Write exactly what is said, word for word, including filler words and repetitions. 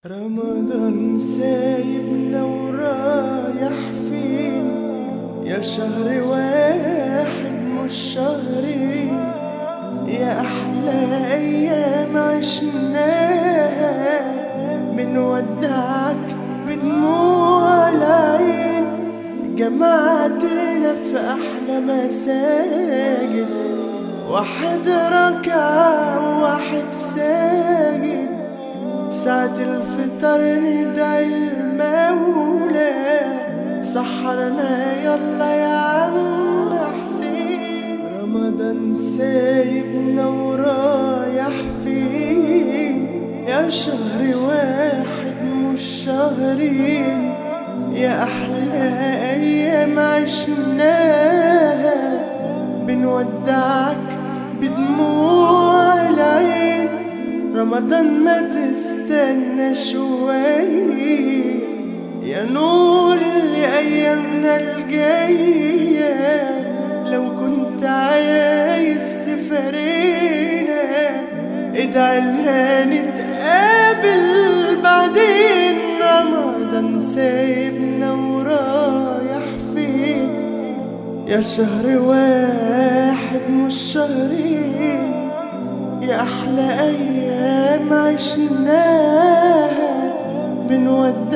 رمضان سايبنا ورايح فين؟ يا شهر واحد مش شهرين، يا أحلى أيام عشناها بنودعك بدموع العين. جمعتنا في أحلى مساجد، واحد ركع وواحد ساجد، ساعة الفطر ندعي المولى، سحرنا يلا يا عم حسين. رمضان سايبنا ورايح فين؟ يا شهر واحد مش شهرين، يا أحلى أيام عشناها بنودعك بدموع العين. رمضان ما تستنى شوية يا نور لأيامنا الجاية، لو كنت عايز تفارقنا ادعيلنا نتقابل بعدين. رمضان سايبنا ورايح فين؟ يا شهر واحد مش شهرين، يا أحلى أيام عشناها بنودع